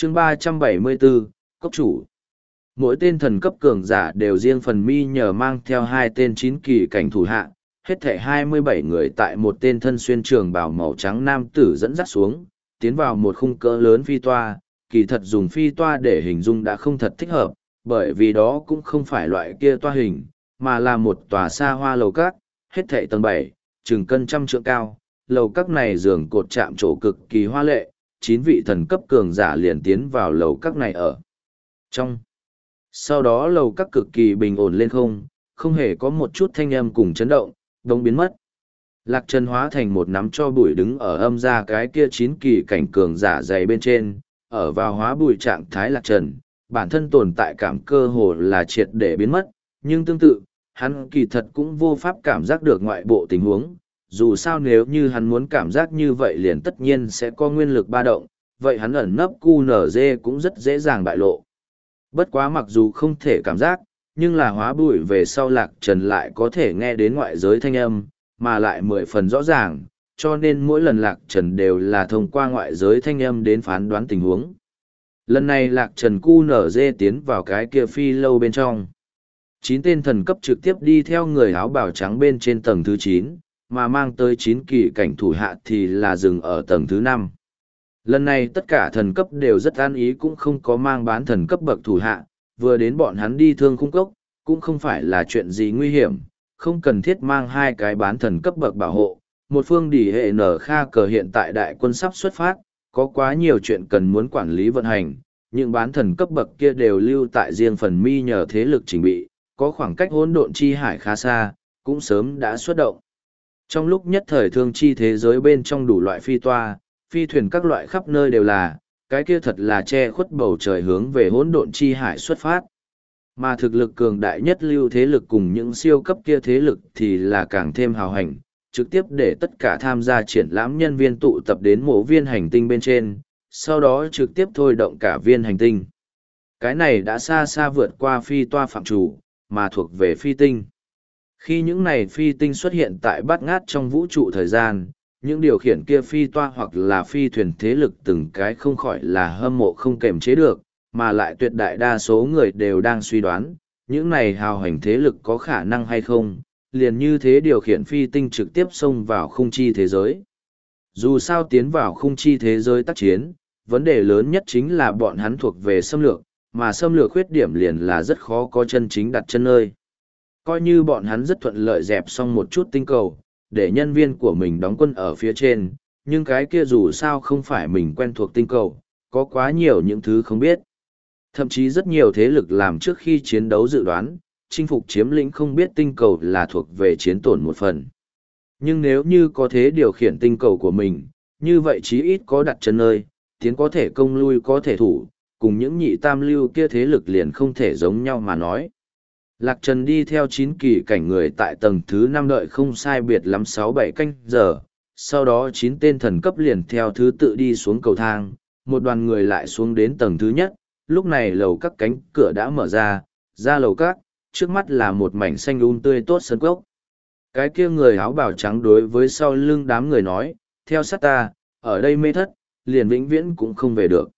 chương 374, Cốc chủ. Mỗi tên thần cấp cường giả đều riêng phần mi nhờ mang theo 2 tên 9 kỳ cảnh thủ hạ, hết thảy 27 người tại một tên thân xuyên trường bào màu trắng nam tử dẫn dắt xuống, tiến vào một khung cỡ lớn phi toa, kỳ thật dùng phi toa để hình dung đã không thật thích hợp, bởi vì đó cũng không phải loại kia toa hình, mà là một tòa xa hoa lầu các, hết thảy tầng 7, chừng cân trăm trượng cao, lầu các này giường cột chạm trổ cực kỳ hoa lệ, 9 vị thần cấp cường giả liền tiến vào lầu các này ở trong. Sau đó lầu các cực kỳ bình ổn lên không hề có một chút thanh âm cùng chấn động, đống biến mất. Lạc Trần hóa thành một nắm cho bụi đứng ở âm ra cái kia 9 kỳ cảnh cường giả dày bên trên, ở vào hóa bụi trạng thái Lạc Trần, bản thân tồn tại cảm cơ hồ là triệt để biến mất, nhưng tương tự, hắn kỳ thật cũng vô pháp cảm giác được ngoại bộ tình huống, dù sao nếu như hắn muốn cảm giác như vậy liền tất nhiên sẽ có nguyên lực ba động, vậy hắn ẩn nấp QNZ cũng rất dễ dàng bại lộ. Bất quá mặc dù không thể cảm giác, nhưng là hóa bụi về sau Lạc Trần lại có thể nghe đến ngoại giới thanh âm, mà lại 10 phần rõ ràng, cho nên mỗi lần Lạc Trần đều là thông qua ngoại giới thanh âm đến phán đoán tình huống. Lần này Lạc Trần QNZ tiến vào cái kia phi lâu bên trong. 9 tên thần cấp trực tiếp đi theo người áo bào trắng bên trên tầng thứ 9, mà mang tới 9 kỳ cảnh thủ hạ thì là dừng ở tầng thứ 5. Lần này tất cả thần cấp đều rất an ý cũng không có mang bán thần cấp bậc thủ hạ, vừa đến bọn hắn đi thương khung cốc, cũng không phải là chuyện gì nguy hiểm, không cần thiết mang 2 cái bán thần cấp bậc bảo hộ. Một phương đỉ hệ nở kha cờ hiện tại đại quân sắp xuất phát, có quá nhiều chuyện cần muốn quản lý vận hành, những bán thần cấp bậc kia đều lưu tại riêng phần mi nhờ thế lực chỉnh bị, có khoảng cách hỗn độn chi hải khá xa, cũng sớm đã xuất động. Trong lúc nhất thời thương chi thế giới bên trong đủ loại phi toa, phi thuyền các loại khắp nơi đều là, cái kia thật là che khuất bầu trời hướng về hỗn độn chi hải xuất phát. Mà thực lực cường đại nhất lưu thế lực cùng những siêu cấp kia thế lực thì là càng thêm hào hành, trực tiếp để tất cả tham gia triển lãm nhân viên tụ tập đến mộ viên hành tinh bên trên, sau đó trực tiếp thôi động cả viên hành tinh. Cái này đã xa xa vượt qua phi toa phạm chủ, mà thuộc về phi tinh. Khi những này phi tinh xuất hiện tại bát ngát trong vũ trụ thời gian, những điều khiển kia phi toa hoặc là phi thuyền thế lực từng cái không khỏi là hâm mộ không kềm chế được, mà lại tuyệt đại đa số người đều đang suy đoán, những này hào hành thế lực có khả năng hay không, liền như thế điều khiển phi tinh trực tiếp xông vào khung chi thế giới. Dù sao tiến vào khung chi thế giới tác chiến, vấn đề lớn nhất chính là bọn hắn thuộc về xâm lược, mà xâm lược khuyết điểm liền là rất khó có chân chính đặt chân nơi. Coi như bọn hắn rất thuận lợi dẹp xong một chút tinh cầu, để nhân viên của mình đóng quân ở phía trên, nhưng cái kia dù sao không phải mình quen thuộc tinh cầu, có quá nhiều những thứ không biết. Thậm chí rất nhiều thế lực làm trước khi chiến đấu dự đoán, chinh phục chiếm lĩnh không biết tinh cầu là thuộc về chiến tổn một phần. Nhưng nếu như có thế điều khiển tinh cầu của mình, như vậy chí ít có đặt chân nơi, tiến có thể công lui có thể thủ, cùng những nhị tam lưu kia thế lực liền không thể giống nhau mà nói. Lạc Trần đi theo 9 kỳ cảnh người tại tầng thứ 5 đợi không sai biệt lắm 6-7 canh giờ, sau đó 9 tên thần cấp liền theo thứ tự đi xuống cầu thang, một đoàn người lại xuống đến tầng thứ nhất, lúc này lầu các cánh cửa đã mở ra lầu các, trước mắt là một mảnh xanh tươi tốt sân cốc. Cái kia người áo bào trắng đối với sau lưng đám người nói, theo sát ta, ở đây mê thất, liền vĩnh viễn cũng không về được.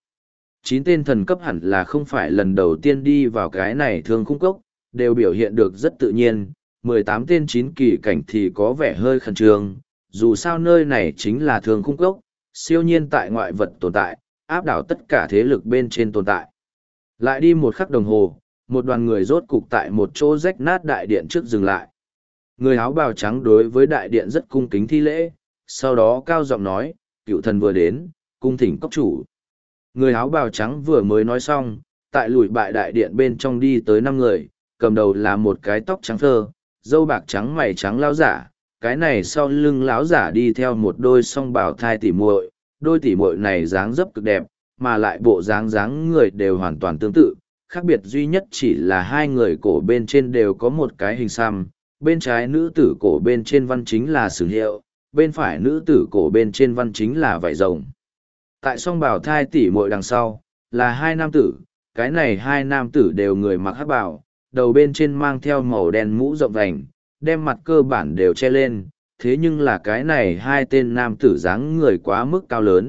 9 tên thần cấp hẳn là không phải lần đầu tiên đi vào cái này thương khung cốc, đều biểu hiện được rất tự nhiên, 18 tên 9 kỳ cảnh thì có vẻ hơi khẩn trương, dù sao nơi này chính là thương khung cốc, siêu nhiên tại ngoại vật tồn tại, áp đảo tất cả thế lực bên trên tồn tại. Lại đi một khắc đồng hồ, một đoàn người rốt cục tại một chỗ rách nát đại điện trước dừng lại. Người áo bào trắng đối với đại điện rất cung kính thi lễ, sau đó cao giọng nói, cựu thần vừa đến, cung thỉnh cốc chủ. Người áo bào trắng vừa mới nói xong, tại lùi bại đại điện bên trong đi tới 5 người, cầm đầu là một cái tóc trắng phơ, râu bạc trắng mày trắng lão giả, cái này sau lưng lão giả đi theo một đôi song bào thai tỉ muội, đôi tỉ muội này dáng dấp cực đẹp, mà lại bộ dáng người đều hoàn toàn tương tự, khác biệt duy nhất chỉ là hai người cổ bên trên đều có một cái hình xăm, bên trái nữ tử cổ bên trên văn chính là sừng hiệu, bên phải nữ tử cổ bên trên văn chính là vảy rồng. Tại song bào thai tỉ muội đằng sau, là hai nam tử, cái này hai nam tử đều người mặc hắc bào, đầu bên trên mang theo màu đen mũ rộng vành, đem mặt cơ bản đều che lên, thế nhưng là cái này hai tên nam tử dáng người quá mức cao lớn,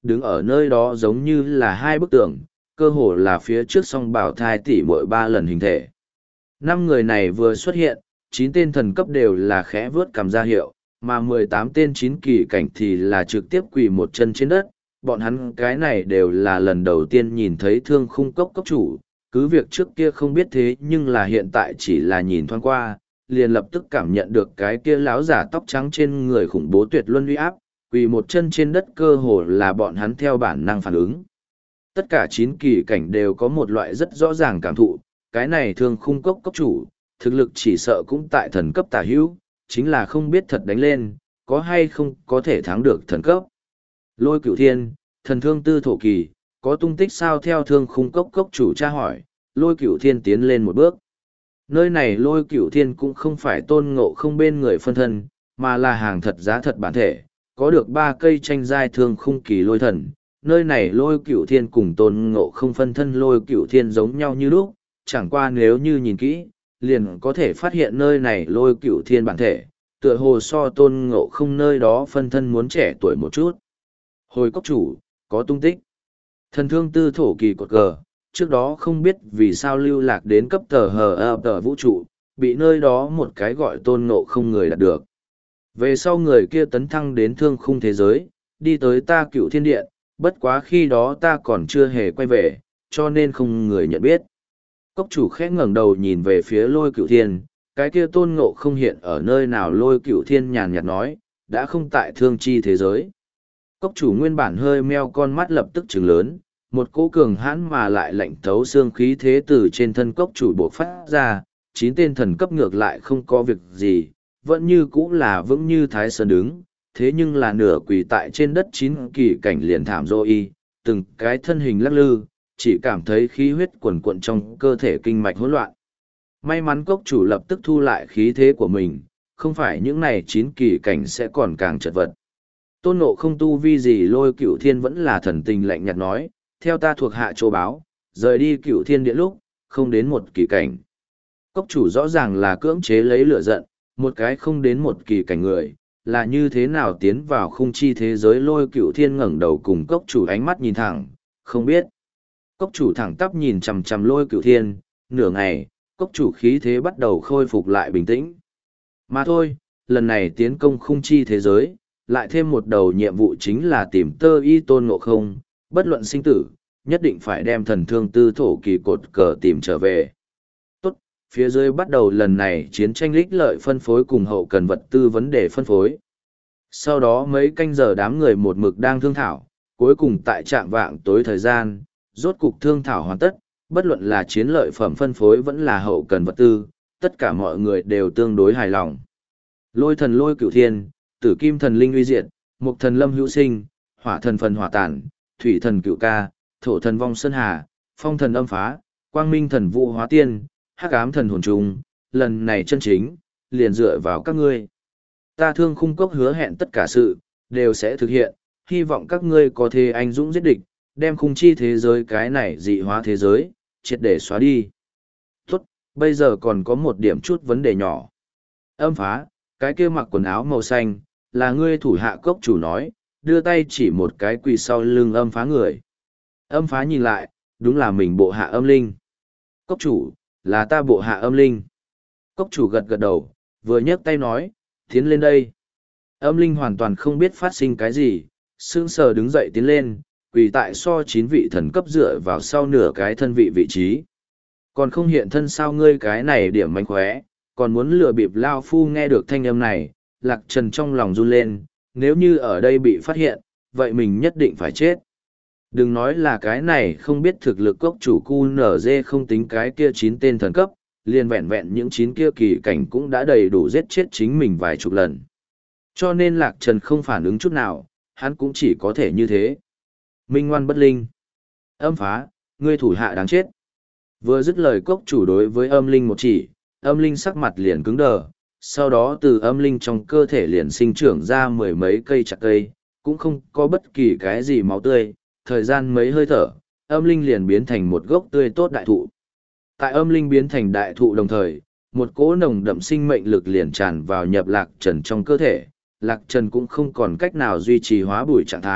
đứng ở nơi đó giống như là hai bức tường, cơ hồ là phía trước song bảo thai tỷ muội 3 lần hình thể. 5 người này vừa xuất hiện, 9 tên thần cấp đều là khẽ vướt cằm ra hiệu, mà 18 tên 9 kỳ cảnh thì là trực tiếp quỳ một chân trên đất. Bọn hắn cái này đều là lần đầu tiên nhìn thấy Thương Khung Cốc cốc chủ, cứ việc trước kia không biết thế nhưng là hiện tại chỉ là nhìn thoáng qua, liền lập tức cảm nhận được cái kia láo giả tóc trắng trên người khủng bố tuyệt luân uy áp, quỳ một chân trên đất cơ hồ là bọn hắn theo bản năng phản ứng. Tất cả 9 kỳ cảnh đều có một loại rất rõ ràng cảm thụ, cái này Thương Khung Cốc cốc chủ, thực lực chỉ sợ cũng tại thần cấp tả hữu, chính là không biết thật đánh lên, có hay không có thể thắng được thần cấp. Lôi Cửu Thiên, thần thương tư thổ kỳ, có tung tích sao? Theo Thương Khung Cốc cốc chủ tra hỏi, Lôi Cửu Thiên tiến lên một bước. Nơi này Lôi Cửu Thiên cũng không phải Tôn Ngộ Không bên người phân thân, mà là hàng thật giá thật bản thể, có được 3 cây tranh giai thương khung kỳ lôi thần. Nơi này Lôi Cửu Thiên cùng Tôn Ngộ Không phân thân Lôi Cửu Thiên giống nhau như lúc, chẳng qua nếu như nhìn kỹ, liền có thể phát hiện nơi này Lôi Cửu Thiên bản thể, tựa hồ so Tôn Ngộ Không nơi đó phân thân muốn trẻ tuổi một chút. Hồi cốc chủ, có tung tích. Thần thương tư thổ kỳ cột cờ, trước đó không biết vì sao lưu lạc đến cấp tờ vũ trụ, bị nơi đó một cái gọi Tôn Ngộ Không người đạt được. Về sau người kia tấn thăng đến thương khung thế giới, đi tới ta Cựu Thiên Điện, bất quá khi đó ta còn chưa hề quay về, cho nên không người nhận biết. Cốc chủ khẽ ngẩng đầu nhìn về phía Lôi Cựu Thiên, cái kia Tôn Ngộ Không hiện ở nơi nào? Lôi Cựu Thiên nhàn nhạt nói, đã không tại thương chi thế giới. Cốc chủ nguyên bản hơi meo con mắt lập tức trừng lớn, một cỗ cường hãn mà lại lạnh thấu xương khí thế từ trên thân cốc chủ bộc phát ra, 9 tên thần cấp ngược lại không có việc gì, vẫn như cũ là vững như Thái Sơn đứng, thế nhưng là nửa quỳ tại trên đất 9 kỳ cảnh liền thảm rô y, từng cái thân hình lắc lư, chỉ cảm thấy khí huyết quần quận trong cơ thể kinh mạch hỗn loạn. May mắn cốc chủ lập tức thu lại khí thế của mình, không phải những này 9 kỳ cảnh sẽ còn càng chật vật. Tôn Ngộ Không tu vi gì? Lôi Cửu Thiên vẫn là thần tình lạnh nhạt nói, theo ta thuộc hạ châu báo, rời đi Cửu Thiên Điện lúc, không đến một kỳ cảnh. Cốc chủ rõ ràng là cưỡng chế lấy lửa giận, một cái không đến một kỳ cảnh người, là như thế nào tiến vào khung chi thế giới? Lôi Cửu Thiên ngẩng đầu cùng cốc chủ ánh mắt nhìn thẳng, không biết. Cốc chủ thẳng tắp nhìn chằm chằm Lôi Cửu Thiên, nửa ngày, cốc chủ khí thế bắt đầu khôi phục lại bình tĩnh. Mà thôi, lần này tiến công khung chi thế giới, lại thêm một đầu nhiệm vụ chính là tìm tơ y Tôn Ngộ Không, bất luận sinh tử, nhất định phải đem thần thương tư thổ kỳ cột cờ tìm trở về. Tốt, phía dưới bắt đầu lần này chiến tranh lích lợi phân phối cùng hậu cần vật tư vấn đề phân phối. Sau đó mấy canh giờ đám người một mực đang thương thảo, cuối cùng tại trạm vạng tối thời gian, rốt cục thương thảo hoàn tất, bất luận là chiến lợi phẩm phân phối vẫn là hậu cần vật tư, tất cả mọi người đều tương đối hài lòng. Lôi thần Lôi Cửu Thiên, Tử Kim thần linh uy diệt, Mục thần Lâm Hữu Sinh, Hỏa thần phần hỏa tản, Thủy thần Cựu Ca, Thổ thần Vong Sơn Hà, Phong thần Âm Phá, Quang Minh thần Vũ Hóa Tiên, Hắc Ám thần Hồn Trùng, lần này chân chính, liền dựa vào các ngươi. Ta Thương Khung Cốc hứa hẹn tất cả sự, đều sẽ thực hiện, hy vọng các ngươi có thể anh dũng giết địch, đem khung chi thế giới cái này dị hóa thế giới, triệt để xóa đi. Tốt, bây giờ còn có một điểm chút vấn đề nhỏ. Âm Phá, cái kia mặc quần áo màu xanh, là ngươi thủ hạ cốc chủ nói, đưa tay chỉ một cái quỳ sau lưng Âm Phá người. Âm Phá nhìn lại, đúng là mình bộ hạ Âm Linh. Cốc chủ, là ta bộ hạ Âm Linh. Cốc chủ gật gật đầu, vừa nhấc tay nói, tiến lên đây. Âm Linh hoàn toàn không biết phát sinh cái gì, sững sờ đứng dậy tiến lên, quỳ tại so 9 vị thần cấp dựa vào sau nửa cái thân vị trí. Còn không hiện thân sao? Ngươi cái này điểm mánh khóe, còn muốn lừa bịp lao phu? Nghe được thanh âm này, Lạc Trần trong lòng run lên, nếu như ở đây bị phát hiện, vậy mình nhất định phải chết. Đừng nói là cái này không biết thực lực cốc chủ QNZ không tính cái kia 9 tên thần cấp, liền vẹn vẹn những 9 kia kỳ cảnh cũng đã đầy đủ giết chết chính mình vài chục lần. Cho nên Lạc Trần không phản ứng chút nào, hắn cũng chỉ có thể như thế. Minh ngoan bất linh. Âm Phá, ngươi thủ hạ đáng chết. Vừa dứt lời cốc chủ đối với Âm Linh một chỉ, Âm Linh sắc mặt liền cứng đờ, sau đó từ Âm Linh trong cơ thể liền sinh trưởng ra 10 mấy cây chặt cây, cũng không có bất kỳ cái gì máu tươi, thời gian mấy hơi thở, Âm Linh liền biến thành một gốc tươi tốt đại thụ. Tại Âm Linh biến thành đại thụ đồng thời, một cỗ nồng đậm sinh mệnh lực liền tràn vào nhập Lạc Trần trong cơ thể, Lạc Trần cũng không còn cách nào duy trì hóa bùi trạng thái,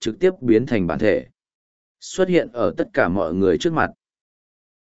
trực tiếp biến thành bản thể. Xuất hiện ở tất cả mọi người trước mặt.